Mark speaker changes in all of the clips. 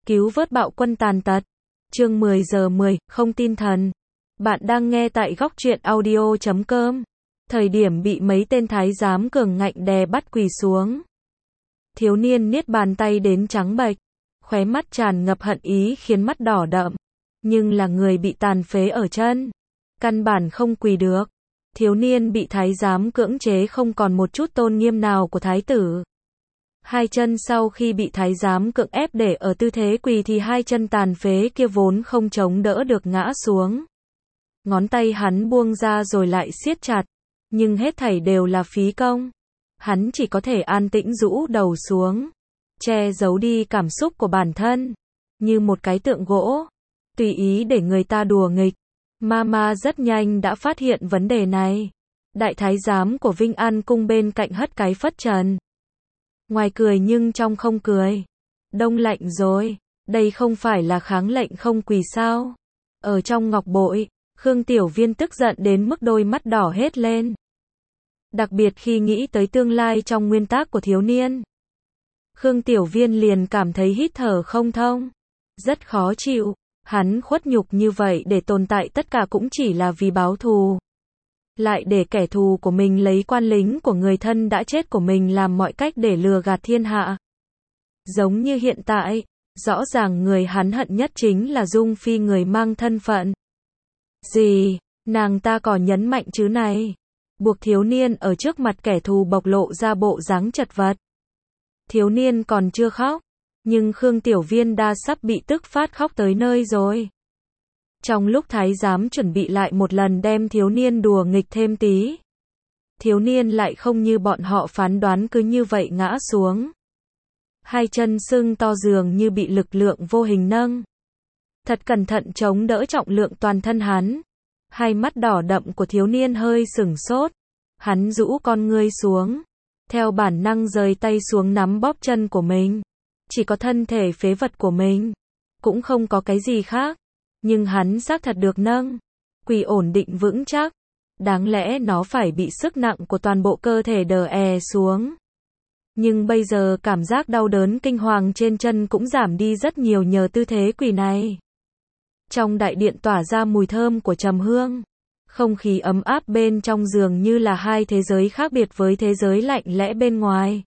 Speaker 1: Cứu vớt bạo quân tàn tật. Chương 10 giờ 10, không tin thần. Bạn đang nghe tại góc truyện audio.com. Thời điểm bị mấy tên thái giám cường ngạnh đè bắt quỳ xuống. Thiếu niên niết bàn tay đến trắng bệch, khóe mắt tràn ngập hận ý khiến mắt đỏ đậm. Nhưng là người bị tàn phế ở chân, căn bản không quỳ được. Thiếu niên bị thái giám cưỡng chế không còn một chút tôn nghiêm nào của thái tử. Hai chân sau khi bị thái giám cưỡng ép để ở tư thế quỳ thì hai chân tàn phế kia vốn không chống đỡ được ngã xuống. Ngón tay hắn buông ra rồi lại siết chặt, nhưng hết thảy đều là phí công. Hắn chỉ có thể an tĩnh rũ đầu xuống, che giấu đi cảm xúc của bản thân, như một cái tượng gỗ, tùy ý để người ta đùa nghịch. Mama rất nhanh đã phát hiện vấn đề này. Đại thái giám của Vinh An cung bên cạnh hất cái phất trần. Ngoài cười nhưng trong không cười. Đông lạnh rồi, đây không phải là kháng lệnh không quỳ sao? Ở trong ngọc bội, Khương Tiểu Viên tức giận đến mức đôi mắt đỏ hết lên. Đặc biệt khi nghĩ tới tương lai trong nguyên tắc của thiếu niên. Khương Tiểu Viên liền cảm thấy hít thở không thông. Rất khó chịu, hắn khuất nhục như vậy để tồn tại tất cả cũng chỉ là vì báo thù. Lại để kẻ thù của mình lấy quan lính của người thân đã chết của mình làm mọi cách để lừa gạt thiên hạ. Giống như hiện tại, rõ ràng người hắn hận nhất chính là Dung Phi, người mang thân phận. Gì, nàng ta có nhấn mạnh chứ này. Buộc thiếu niên ở trước mặt kẻ thù bộc lộ ra bộ dáng chật vật. Thiếu niên còn chưa khóc, nhưng Khương Tiểu Viên đã sắp bị tức phát khóc tới nơi rồi. Trong lúc thái giám chuẩn bị lại một lần đem thiếu niên đùa nghịch thêm tí, thiếu niên lại không như bọn họ phán đoán cứ như vậy ngã xuống. Hai chân sưng to dường như bị lực lượng vô hình nâng. Thật cẩn thận chống đỡ trọng lượng toàn thân hắn. Hai mắt đỏ đậm của thiếu niên hơi sửng sốt. Hắn rũ con ngươi xuống, theo bản năng rời tay xuống nắm bóp chân của mình. Chỉ có thân thể phế vật của mình, cũng không có cái gì khác. Nhưng hắn xác thật được nâng, quỳ ổn định vững chắc. Đáng lẽ nó phải bị sức nặng của toàn bộ cơ thể đè xuống. Nhưng bây giờ cảm giác đau đớn kinh hoàng trên chân cũng giảm đi rất nhiều nhờ tư thế quỳ này. Trong đại điện tỏa ra mùi thơm của trầm hương. Không khí ấm áp bên trong dường như là hai thế giới khác biệt với thế giới lạnh lẽ bên ngoài.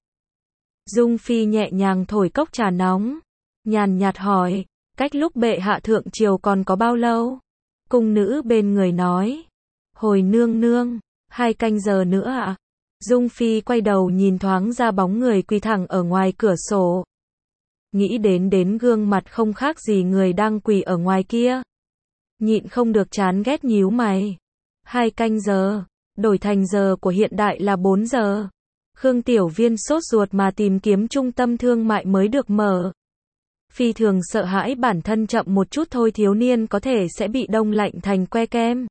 Speaker 1: Dung Phi nhẹ nhàng thổi cốc trà nóng, nhàn nhạt hỏi, cách lúc bệ hạ thượng triều còn có bao lâu? Cung nữ bên người nói, hồi nương nương, 2 canh giờ nữa ạ. Dung Phi quay đầu nhìn thoáng ra bóng người quỳ thẳng ở ngoài cửa sổ. Nghĩ đến gương mặt không khác gì người đang quỳ ở ngoài kia. Nhịn không được chán ghét nhíu mày. 2 canh giờ, đổi thành giờ của hiện đại là 4 giờ. Khương Tiểu Viên sốt ruột mà tìm kiếm trung tâm thương mại mới được mở. Phi thường sợ hãi bản thân chậm một chút thôi thiếu niên có thể sẽ bị đông lạnh thành que kem.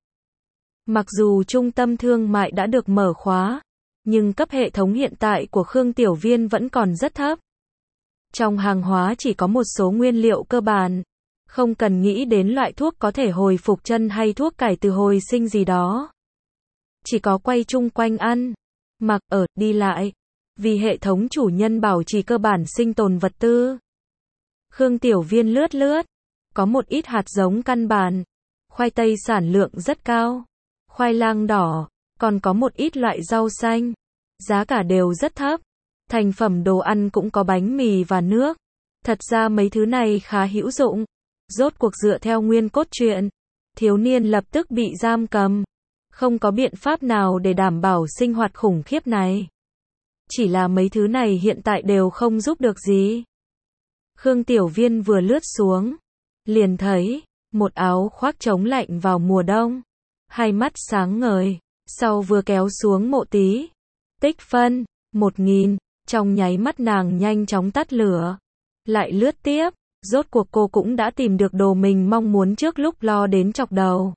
Speaker 1: Mặc dù trung tâm thương mại đã được mở khóa, nhưng cấp hệ thống hiện tại của Khương Tiểu Viên vẫn còn rất thấp. Trong hàng hóa chỉ có một số nguyên liệu cơ bản, không cần nghĩ đến loại thuốc có thể hồi phục chân hay thuốc cải từ hồi sinh gì đó. Chỉ có quay chung quanh ăn, mặc, ở, đi lại, vì hệ thống chủ nhân bảo trì cơ bản sinh tồn vật tư. Khương Tiểu Viên lướt, có một ít hạt giống căn bản, khoai tây sản lượng rất cao, khoai lang đỏ, còn có một ít loại rau xanh, giá cả đều rất thấp. Thành phẩm đồ ăn cũng có bánh mì và nước. Thật ra mấy thứ này khá hữu dụng. Rốt cuộc dựa theo nguyên cốt truyện, thiếu niên lập tức bị giam cầm. Không có biện pháp nào để đảm bảo sinh hoạt khủng khiếp này. Chỉ là mấy thứ này hiện tại đều không giúp được gì. Khương Tiểu Viên vừa lướt xuống, liền thấy một áo khoác chống lạnh vào mùa đông. Hai mắt sáng ngời, sau vừa kéo xuống mộ tí. Tích phân, 1000, trong nháy mắt nàng nhanh chóng tắt lửa. Lại lướt tiếp, rốt cuộc cô cũng đã tìm được đồ mình mong muốn trước lúc lo đến chọc đầu.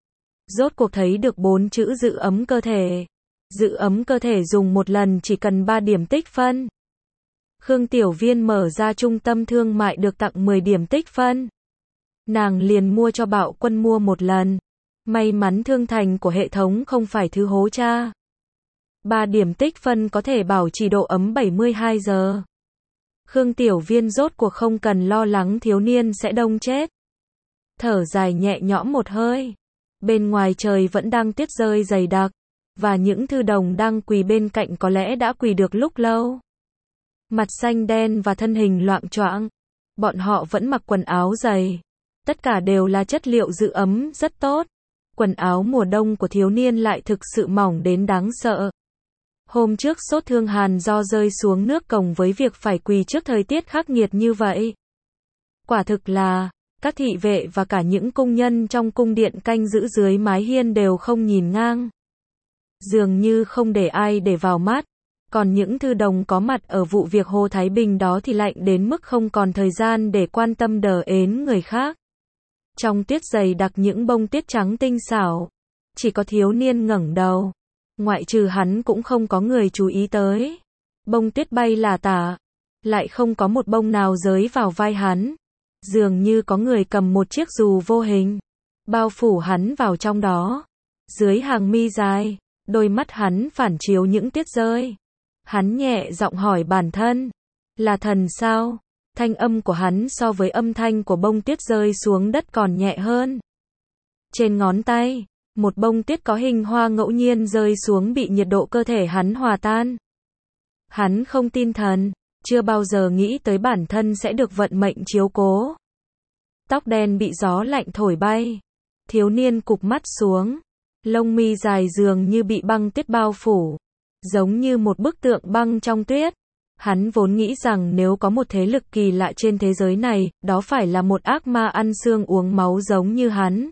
Speaker 1: Rốt cuộc thấy được 4 chữ giữ ấm cơ thể. Giữ ấm cơ thể dùng một lần chỉ cần 3 điểm tích phân. Khương Tiểu Viên mở ra trung tâm thương mại được tặng 10 điểm tích phân. Nàng liền mua cho Bạo Quân mua một lần. May mắn thương thành của hệ thống không phải thứ hố cha. 3 điểm tích phân có thể bảo trì độ ấm 72 giờ. Khương Tiểu Viên rốt cuộc không cần lo lắng thiếu niên sẽ đông chết. Thở dài nhẹ nhõm một hơi. Bên ngoài trời vẫn đang tuyết rơi dày đặc, và những thư đồng đang quỳ bên cạnh có lẽ đã quỳ được lúc lâu. Mặt xanh đen và thân hình loạng choạng. Bọn họ vẫn mặc quần áo dày. Tất cả đều là chất liệu giữ ấm rất tốt. Quần áo mùa đông của thiếu niên lại thực sự mỏng đến đáng sợ. Hôm trước sốt thương hàn do rơi xuống nước cộng với việc phải quỳ trước thời tiết khắc nghiệt như vậy. Quả thực là, các thị vệ và cả những cung nhân trong cung điện canh giữ dưới mái hiên đều không nhìn ngang. Dường như không để ai để vào mắt. Còn những thư đồng có mặt ở vụ việc Hồ Thái Bình đó thì lạnh đến mức không còn thời gian để quan tâm đờ ến người khác. Trong tuyết dày đặc những bông tuyết trắng tinh xảo. Chỉ có thiếu niên ngẩng đầu. Ngoại trừ hắn cũng không có người chú ý tới. Bông tuyết bay lả tả. Lại không có một bông nào rơi vào vai hắn. Dường như có người cầm một chiếc dù vô hình. Bao phủ hắn vào trong đó. Dưới hàng mi dài, đôi mắt hắn phản chiếu những tuyết rơi. Hắn nhẹ giọng hỏi bản thân. Là thần sao? Thanh âm của hắn so với âm thanh của bông tuyết rơi xuống đất còn nhẹ hơn. Trên ngón tay, một bông tuyết có hình hoa ngẫu nhiên rơi xuống bị nhiệt độ cơ thể hắn hòa tan. Hắn không tin thần, chưa bao giờ nghĩ tới bản thân sẽ được vận mệnh chiếu cố. Tóc đen bị gió lạnh thổi bay. Thiếu niên cụp mắt xuống. Lông mi dài dường như bị băng tuyết bao phủ. Giống như một bức tượng băng trong tuyết. Hắn vốn nghĩ rằng nếu có một thế lực kỳ lạ trên thế giới này, đó phải là một ác ma ăn xương uống máu giống như hắn.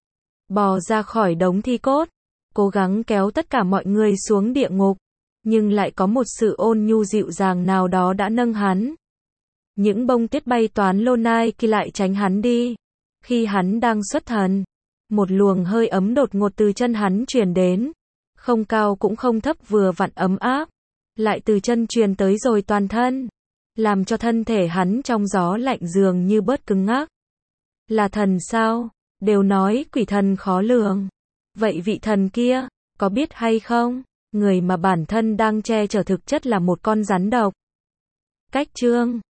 Speaker 1: Bò ra khỏi đống thi cốt, cố gắng kéo tất cả mọi người xuống địa ngục, nhưng lại có một sự ôn nhu dịu dàng nào đó đã nâng hắn. Những bông tuyết bay toán lô nai kia lại tránh hắn đi. Khi hắn đang xuất thần, một luồng hơi ấm đột ngột từ chân hắn truyền đến. Không cao cũng không thấp, vừa vặn ấm áp. Lại từ chân truyền tới rồi toàn thân. Làm cho thân thể hắn trong gió lạnh dường như bớt cứng ngắc. Là thần sao? Đều nói quỷ thần khó lường. Vậy vị thần kia, có biết hay không? Người mà bản thân đang che chở thực chất là một con rắn độc. Cách chương